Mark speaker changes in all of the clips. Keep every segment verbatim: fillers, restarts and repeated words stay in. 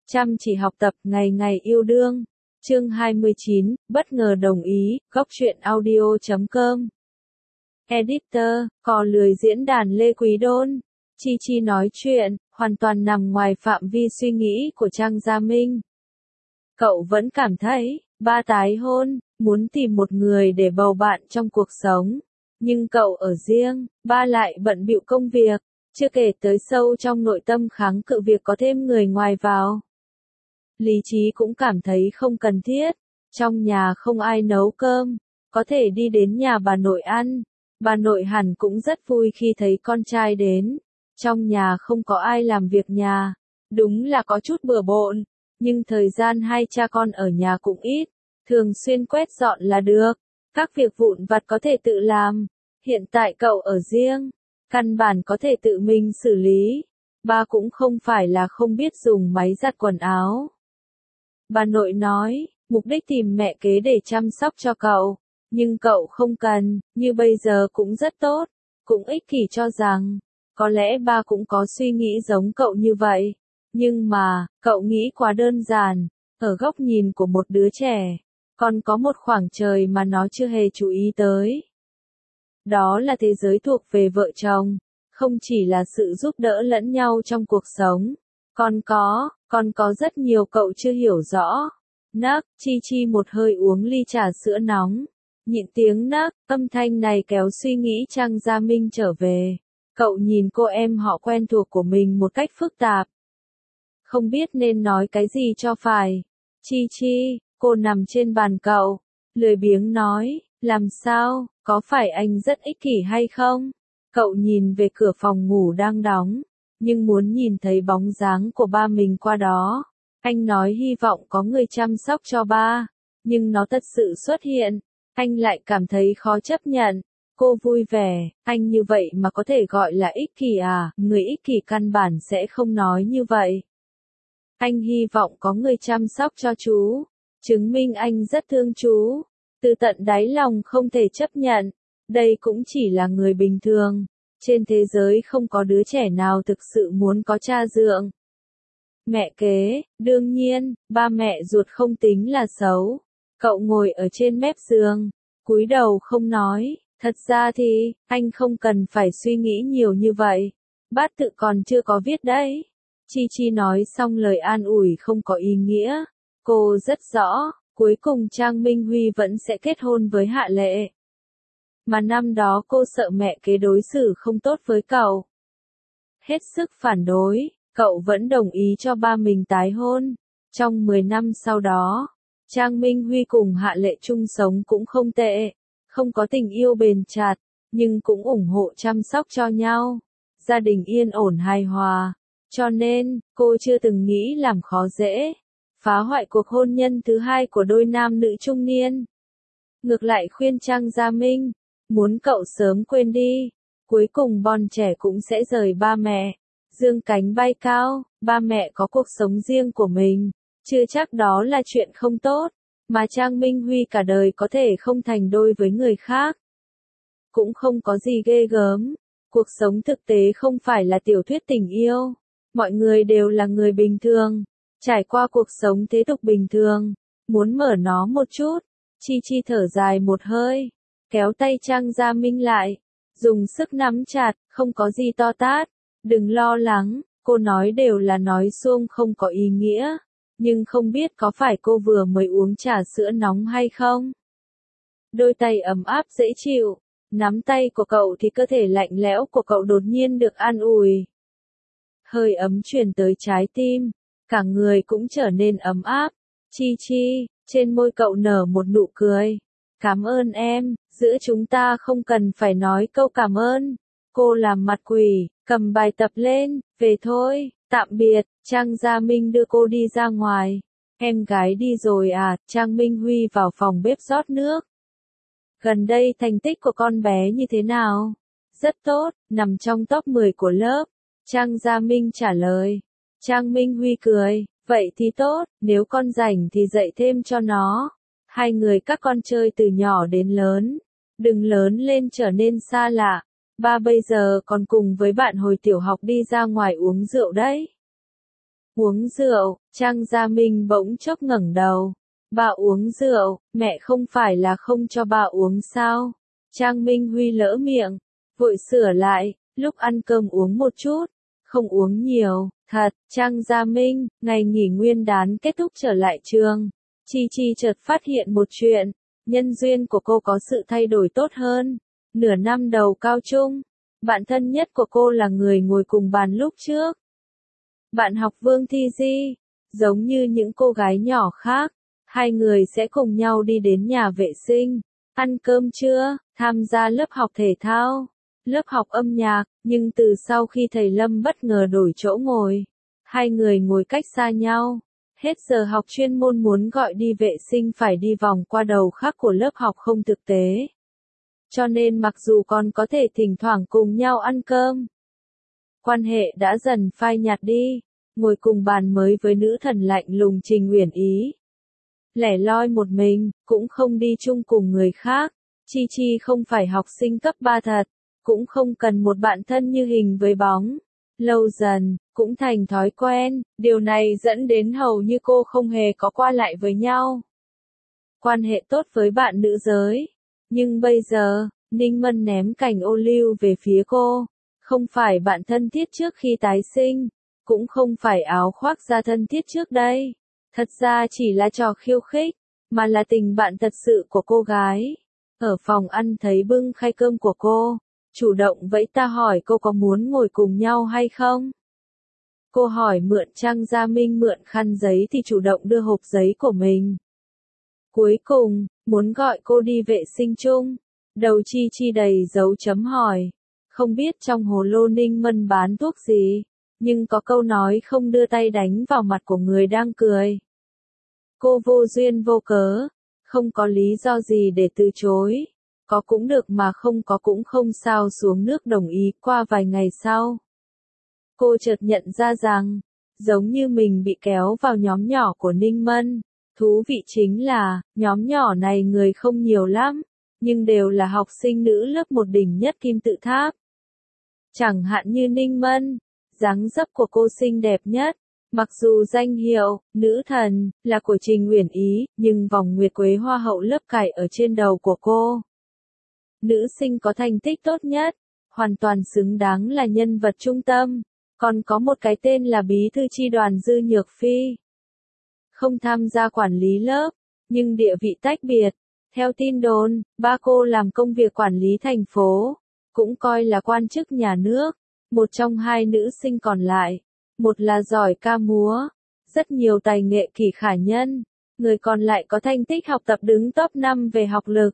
Speaker 1: Chăm chỉ học tập, ngày ngày yêu đương. Chương hai mươi chín, bất ngờ đồng ý, góc truyện audio chấm com. Editor, cò lười diễn đàn Lê Quý Đôn. Chi Chi nói chuyện, hoàn toàn nằm ngoài phạm vi suy nghĩ của Trang Gia Minh. Cậu vẫn cảm thấy, ba tái hôn, muốn tìm một người để bầu bạn trong cuộc sống. Nhưng cậu ở riêng, ba lại bận bịu công việc, chưa kể tới sâu trong nội tâm kháng cự việc có thêm người ngoài vào. Lý trí cũng cảm thấy không cần thiết, trong nhà không ai nấu cơm, có thể đi đến nhà bà nội ăn, bà nội hẳn cũng rất vui khi thấy con trai đến. Trong nhà không có ai làm việc nhà, đúng là có chút bừa bộn, nhưng thời gian hai cha con ở nhà cũng ít, thường xuyên quét dọn là được, các việc vụn vặt có thể tự làm. Hiện tại cậu ở riêng, căn bản có thể tự mình xử lý, ba cũng không phải là không biết dùng máy giặt quần áo. Bà nội nói, mục đích tìm mẹ kế để chăm sóc cho cậu, nhưng cậu không cần, như bây giờ cũng rất tốt, cũng ích kỷ cho rằng, có lẽ ba cũng có suy nghĩ giống cậu như vậy, nhưng mà, cậu nghĩ quá đơn giản, ở góc nhìn của một đứa trẻ, còn có một khoảng trời mà nó chưa hề chú ý tới. Đó là thế giới thuộc về vợ chồng, không chỉ là sự giúp đỡ lẫn nhau trong cuộc sống, còn có, còn có rất nhiều cậu chưa hiểu rõ. Nấc, Chi Chi một hơi uống ly trà sữa nóng, nhịn tiếng nấc, âm thanh này kéo suy nghĩ Trang Gia Minh trở về. Cậu nhìn cô em họ quen thuộc của mình một cách phức tạp. Không biết nên nói cái gì cho phải. Chi Chi, cô nằm trên bàn cậu, lười biếng nói, làm sao, có phải anh rất ích kỷ hay không? Cậu nhìn về cửa phòng ngủ đang đóng, nhưng muốn nhìn thấy bóng dáng của ba mình qua đó. Anh nói hy vọng có người chăm sóc cho ba, nhưng nó thật sự xuất hiện, anh lại cảm thấy khó chấp nhận. Cô vui vẻ, anh như vậy mà có thể gọi là ích kỷ à, người ích kỷ căn bản sẽ không nói như vậy. Anh hy vọng có người chăm sóc cho chú, chứng minh anh rất thương chú, từ tận đáy lòng không thể chấp nhận, đây cũng chỉ là người bình thường, trên thế giới không có đứa trẻ nào thực sự muốn có cha dượng. Mẹ kế, đương nhiên, ba mẹ ruột không tính là xấu, cậu ngồi ở trên mép giường, cúi đầu không nói. Thật ra thì, anh không cần phải suy nghĩ nhiều như vậy. Bát tự còn chưa có viết đấy. Chi Chi nói xong lời an ủi không có ý nghĩa. Cô rất rõ, cuối cùng Trang Minh Huy vẫn sẽ kết hôn với Hạ Lệ. Mà năm đó cô sợ mẹ kế đối xử không tốt với cậu. Hết sức phản đối, cậu vẫn đồng ý cho ba mình tái hôn. Trong mười năm sau đó, Trang Minh Huy cùng Hạ Lệ chung sống cũng không tệ. Không có tình yêu bền chặt, nhưng cũng ủng hộ chăm sóc cho nhau. Gia đình yên ổn hài hòa. Cho nên, cô chưa từng nghĩ làm khó dễ, phá hoại cuộc hôn nhân thứ hai của đôi nam nữ trung niên. Ngược lại khuyên Trang Gia Minh, muốn cậu sớm quên đi. Cuối cùng bọn trẻ cũng sẽ rời ba mẹ, dương cánh bay cao, ba mẹ có cuộc sống riêng của mình. Chưa chắc đó là chuyện không tốt. Mà Trang Minh Huy cả đời có thể không thành đôi với người khác. Cũng không có gì ghê gớm. Cuộc sống thực tế không phải là tiểu thuyết tình yêu. Mọi người đều là người bình thường. Trải qua cuộc sống thế tục bình thường. Muốn mở nó một chút. Chi Chi thở dài một hơi. Kéo tay Trang Gia Minh lại. Dùng sức nắm chặt, không có gì to tát. Đừng lo lắng, cô nói đều là nói suông không có ý nghĩa. Nhưng không biết có phải cô vừa mới uống trà sữa nóng hay không? Đôi tay ấm áp dễ chịu, nắm tay của cậu thì cơ thể lạnh lẽo của cậu đột nhiên được an ủi. Hơi ấm truyền tới trái tim, cả người cũng trở nên ấm áp. Chi Chi, trên môi cậu nở một nụ cười. Cảm ơn em, giữa chúng ta không cần phải nói câu cảm ơn. Cô làm mặt quỷ, cầm bài tập lên, về thôi, tạm biệt. Trang Gia Minh đưa cô đi ra ngoài. Em gái đi rồi à? Trang Minh Huy vào phòng bếp rót nước. Gần đây thành tích của con bé như thế nào? Rất tốt, nằm trong top mười của lớp. Trang Gia Minh trả lời. Trang Minh Huy cười, vậy thì tốt, nếu con rảnh thì dạy thêm cho nó. Hai người các con chơi từ nhỏ đến lớn. Đừng lớn lên trở nên xa lạ. Ba bây giờ còn cùng với bạn hồi tiểu học đi ra ngoài uống rượu đấy. Uống rượu, Trang Gia Minh bỗng chốc ngẩng đầu. Bà uống rượu, mẹ không phải là không cho bà uống sao? Trang Minh Huy lỡ miệng, vội sửa lại, lúc ăn cơm uống một chút, không uống nhiều, thật. Trang Gia Minh, ngày nghỉ nguyên đán kết thúc trở lại trường. Chi Chi chợt phát hiện một chuyện, nhân duyên của cô có sự thay đổi tốt hơn. Nửa năm đầu cao trung, bạn thân nhất của cô là người ngồi cùng bàn lúc trước. Bạn học Vương Thi Di, giống như những cô gái nhỏ khác, hai người sẽ cùng nhau đi đến nhà vệ sinh, ăn cơm trưa, tham gia lớp học thể thao, lớp học âm nhạc, nhưng từ sau khi thầy Lâm bất ngờ đổi chỗ ngồi, hai người ngồi cách xa nhau. Hết giờ học chuyên môn muốn gọi đi vệ sinh phải đi vòng qua đầu khác của lớp học không thực tế. Cho nên mặc dù còn có thể thỉnh thoảng cùng nhau ăn cơm, quan hệ đã dần phai nhạt đi. Ngồi cùng bàn mới với nữ thần lạnh lùng Trình Uyển Ý. Lẻ loi một mình, cũng không đi chung cùng người khác. Chi Chi không phải học sinh cấp ba thật, cũng không cần một bạn thân như hình với bóng. Lâu dần, cũng thành thói quen, điều này dẫn đến hầu như cô không hề có qua lại với nhau. Quan hệ tốt với bạn nữ giới. Nhưng bây giờ, Ninh Mân ném cành ô liu về phía cô. Không phải bạn thân thiết trước khi tái sinh, cũng không phải áo khoác da thân thiết trước đây. Thật ra chỉ là trò khiêu khích, mà là tình bạn thật sự của cô gái. Ở phòng ăn thấy bưng khay cơm của cô, chủ động vẫy ta hỏi cô có muốn ngồi cùng nhau hay không. Cô hỏi mượn Trang Gia Minh mượn khăn giấy thì chủ động đưa hộp giấy của mình. Cuối cùng, muốn gọi cô đi vệ sinh chung. Đầu Chi Chi đầy dấu chấm hỏi. Không biết trong hồ lô Ninh Mân bán thuốc gì, nhưng có câu nói không đưa tay đánh vào mặt của người đang cười. Cô vô duyên vô cớ, không có lý do gì để từ chối. Có cũng được mà không có cũng không sao, xuống nước đồng ý. Qua vài ngày sau, cô chợt nhận ra rằng, giống như mình bị kéo vào nhóm nhỏ của Ninh Mân. Thú vị chính là, nhóm nhỏ này người không nhiều lắm, nhưng đều là học sinh nữ lớp một đỉnh nhất Kim Tự Tháp. Chẳng hạn như Ninh Mân, dáng dấp của cô xinh đẹp nhất. Mặc dù danh hiệu, nữ thần, là của Trình Uyển Ý, nhưng vòng nguyệt quế hoa hậu lớp cải ở trên đầu của cô. Nữ sinh có thành tích tốt nhất, hoàn toàn xứng đáng là nhân vật trung tâm. Còn có một cái tên là bí thư chi đoàn Dư Nhược Phi. Không tham gia quản lý lớp, nhưng địa vị tách biệt. Theo tin đồn, ba cô làm công việc quản lý thành phố, cũng coi là quan chức nhà nước. Một trong hai nữ sinh còn lại, một là giỏi ca múa, rất nhiều tài nghệ kỳ khả nhân, người còn lại có thành tích học tập đứng top năm về học lực.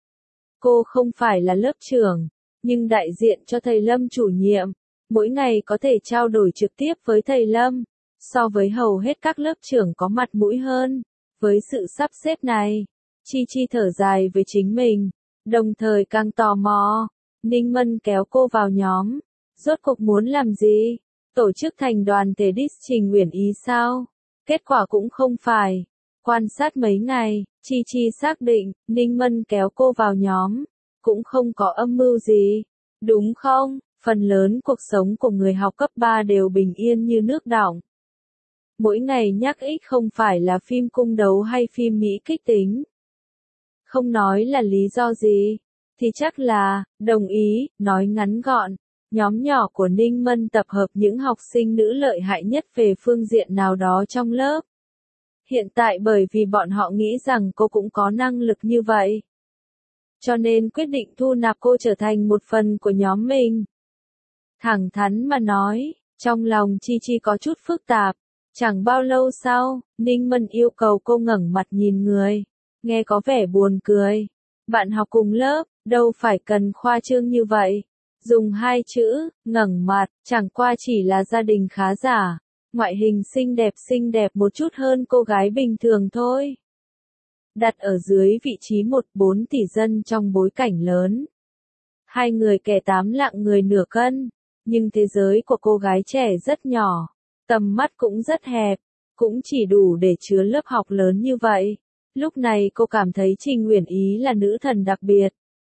Speaker 1: Cô không phải là lớp trưởng, nhưng đại diện cho thầy Lâm chủ nhiệm, mỗi ngày có thể trao đổi trực tiếp với thầy Lâm, so với hầu hết các lớp trưởng có mặt mũi hơn. Với sự sắp xếp này, Chi Chi thở dài với chính mình, đồng thời càng tò mò. Ninh Mân kéo cô vào nhóm, rốt cuộc muốn làm gì? Tổ chức thành đoàn thể diss Trình Uyển Ý sao? Kết quả cũng không phải. Quan sát mấy ngày, Chi Chi xác định, Ninh Mân kéo cô vào nhóm, cũng không có âm mưu gì. Đúng không? Phần lớn cuộc sống của người học cấp ba đều bình yên như nước đọng. Mỗi ngày nhắc ích không phải là phim cung đấu hay phim Mỹ kích tính. Không nói là lý do gì, thì chắc là, đồng ý, nói ngắn gọn. Nhóm nhỏ của Ninh Mân tập hợp những học sinh nữ lợi hại nhất về phương diện nào đó trong lớp. Hiện tại bởi vì bọn họ nghĩ rằng cô cũng có năng lực như vậy, cho nên quyết định thu nạp cô trở thành một phần của nhóm mình. Thẳng thắn mà nói, trong lòng Chi Chi có chút phức tạp. Chẳng bao lâu sau, Ninh Mân yêu cầu cô ngẩng mặt nhìn người. Nghe có vẻ buồn cười. Bạn học cùng lớp, đâu phải cần khoa trương như vậy. Dùng hai chữ, ngẩng mặt, chẳng qua chỉ là gia đình khá giả. Ngoại hình xinh đẹp xinh đẹp một chút hơn cô gái bình thường thôi. Đặt ở dưới vị trí một phẩy bốn tỷ dân trong bối cảnh lớn. Hai người kẻ tám lạng người nửa cân. Nhưng thế giới của cô gái trẻ rất nhỏ. Tầm mắt cũng rất hẹp. Cũng chỉ đủ để chứa lớp học lớn như vậy. Lúc này cô cảm thấy Trình Uyển Ý là nữ thần đặc biệt.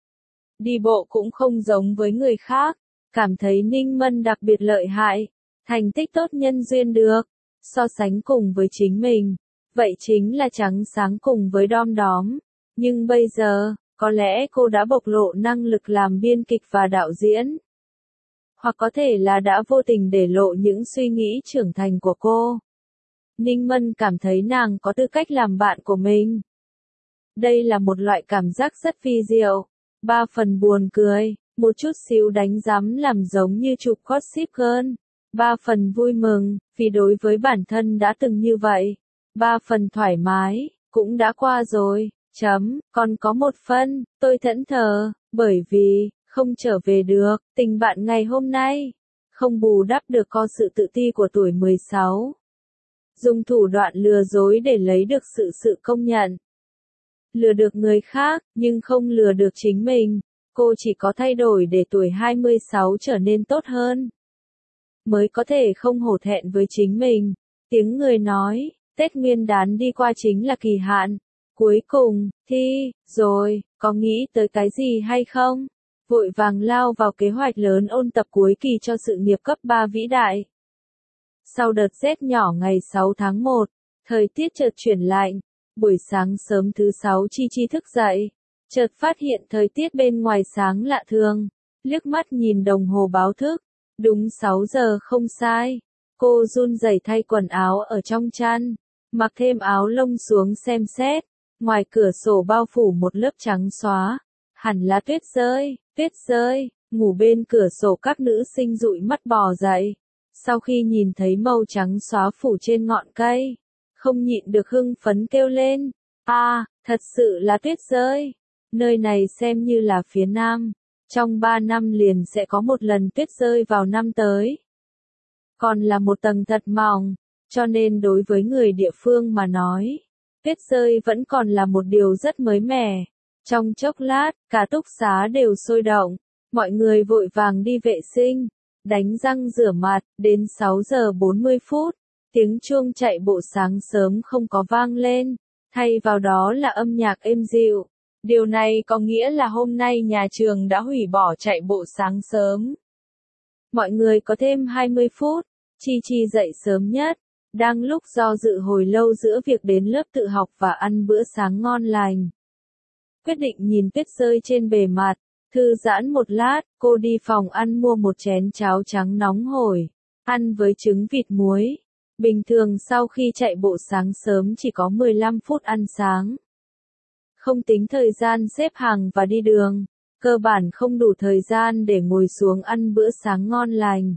Speaker 1: Đi bộ cũng không giống với người khác. Cảm thấy Ninh Mân đặc biệt lợi hại. Thành tích tốt nhân duyên được. so sánh cùng với chính mình, vậy chính là trắng sáng cùng với đom đóm. Nhưng bây giờ, có lẽ cô đã bộc lộ năng lực làm biên kịch và đạo diễn. Hoặc có thể là đã vô tình để lộ những suy nghĩ trưởng thành của cô. Ninh Mân cảm thấy nàng có tư cách làm bạn của mình. Đây là một loại cảm giác rất vi diệu, ba phần buồn cười, một chút xíu đánh giám làm giống như chụp Gossip Girl, ba phần vui mừng, vì đối với bản thân đã từng như vậy, ba phần thoải mái, cũng đã qua rồi, chấm, còn có một phân, tôi thẫn thờ, bởi vì, không trở về được, tình bạn ngày hôm nay, không bù đắp được co sự tự ti của tuổi mười sáu. Dùng thủ đoạn lừa dối để lấy được sự sự công nhận. Lừa được người khác, nhưng không lừa được chính mình. Cô chỉ có thay đổi để tuổi hai mươi sáu trở nên tốt hơn. Mới có thể không hổ thẹn với chính mình. Tiếng người nói, Tết Nguyên đán đi qua chính là kỳ hạn. Cuối cùng, thi, rồi, có nghĩ tới cái gì hay không? Vội vàng lao vào kế hoạch lớn ôn tập cuối kỳ cho sự nghiệp cấp ba vĩ đại. Sau đợt rét nhỏ ngày sáu tháng một, thời tiết chợt chuyển lạnh. Buổi sáng sớm thứ sáu Chi Chi thức dậy, chợt phát hiện thời tiết bên ngoài sáng lạ thường, liếc mắt nhìn đồng hồ báo thức, đúng sáu giờ không sai. Cô run rẩy thay quần áo ở trong chăn, mặc thêm áo lông xuống xem xét, ngoài cửa sổ bao phủ một lớp trắng xóa, hẳn là tuyết rơi, tuyết rơi, ngủ bên cửa sổ các nữ sinh dụi mắt bò dậy, sau khi nhìn thấy màu trắng xóa phủ trên ngọn cây. Không nhịn được hưng phấn kêu lên, à, thật sự là tuyết rơi, nơi này xem như là phía Nam, trong ba năm liền sẽ có một lần tuyết rơi vào năm tới. Còn là một tầng thật mỏng, cho nên đối với người địa phương mà nói, tuyết rơi vẫn còn là một điều rất mới mẻ. Trong chốc lát, cả túc xá đều sôi động, mọi người vội vàng đi vệ sinh, đánh răng rửa mặt, đến sáu giờ bốn mươi phút. Tiếng chuông chạy bộ sáng sớm không có vang lên, thay vào đó là âm nhạc êm dịu. Điều này có nghĩa là hôm nay nhà trường đã hủy bỏ chạy bộ sáng sớm. Mọi người có thêm hai mươi phút, Chi Chi dậy sớm nhất, đang lúc do dự hồi lâu giữa việc đến lớp tự học và ăn bữa sáng ngon lành. Quyết định nhìn tuyết rơi trên bề mặt, thư giãn một lát, cô đi phòng ăn mua một chén cháo trắng nóng hổi, ăn với trứng vịt muối. Bình thường sau khi chạy bộ sáng sớm chỉ có mười lăm phút ăn sáng. Không tính thời gian xếp hàng và đi đường, cơ bản không đủ thời gian để ngồi xuống ăn bữa sáng ngon lành.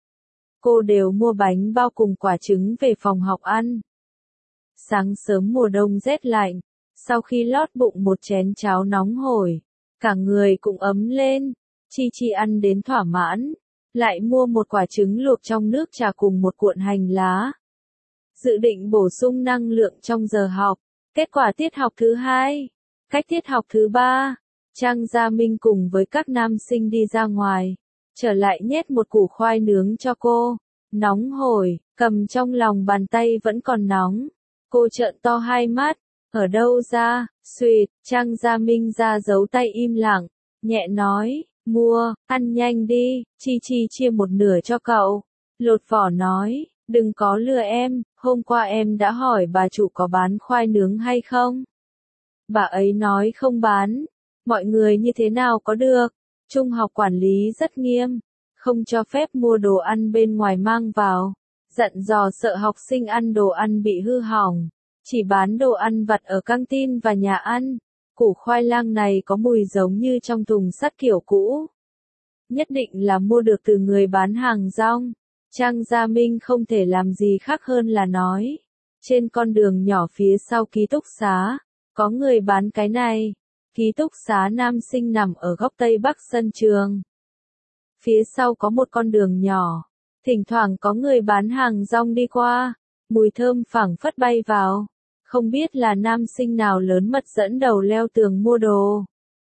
Speaker 1: Cô đều mua bánh bao cùng quả trứng về phòng học ăn. Sáng sớm mùa đông rét lạnh, sau khi lót bụng một chén cháo nóng hổi, cả người cũng ấm lên, Chi Chi ăn đến thỏa mãn. Lại mua một quả trứng luộc trong nước trà cùng một cuộn hành lá. Dự định bổ sung năng lượng trong giờ học. Kết quả tiết học thứ hai. Cách tiết học thứ ba. Trang Gia Minh cùng với các nam sinh đi ra ngoài. Trở lại nhét một củ khoai nướng cho cô. Nóng hổi, cầm trong lòng bàn tay vẫn còn nóng. Cô trợn to hai mắt. Ở đâu ra? Xuyệt, Trang Gia Minh ra giấu tay im lặng. Nhẹ nói. Mua, ăn nhanh đi, Chi Chi chia một nửa cho cậu. Lột vỏ nói, đừng có lừa em, hôm qua em đã hỏi bà chủ có bán khoai nướng hay không. Bà ấy nói không bán, mọi người như thế nào có được, trung học quản lý rất nghiêm, không cho phép mua đồ ăn bên ngoài mang vào, dặn dò sợ học sinh ăn đồ ăn bị hư hỏng, chỉ bán đồ ăn vặt ở căng tin và nhà ăn. Củ khoai lang này có mùi giống như trong thùng sắt kiểu cũ. Nhất định là mua được từ người bán hàng rong. Trang Gia Minh không thể làm gì khác hơn là nói. Trên con đường nhỏ phía sau ký túc xá, có người bán cái này. Ký túc xá nam sinh nằm ở góc tây bắc sân trường. Phía sau có một con đường nhỏ. Thỉnh thoảng có người bán hàng rong đi qua. Mùi thơm phảng phất bay vào. Không biết là nam sinh nào lớn mật dẫn đầu leo tường mua đồ.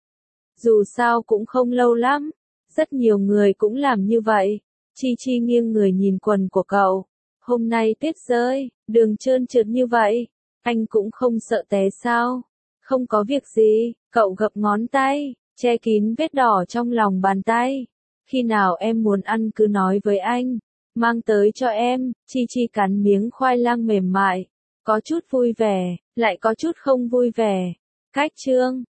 Speaker 1: Dù sao cũng không lâu lắm, rất nhiều người cũng làm như vậy. Chi Chi nghiêng người nhìn quần của cậu. Hôm nay tuyết rơi, đường trơn trượt như vậy, anh cũng không sợ té sao? Không có việc gì, cậu gập ngón tay, che kín vết đỏ trong lòng bàn tay. Khi nào em muốn ăn cứ nói với anh, Mang tới cho em, Chi Chi cắn miếng khoai lang mềm mại. Có chút vui vẻ, lại có chút không vui vẻ. Cách chương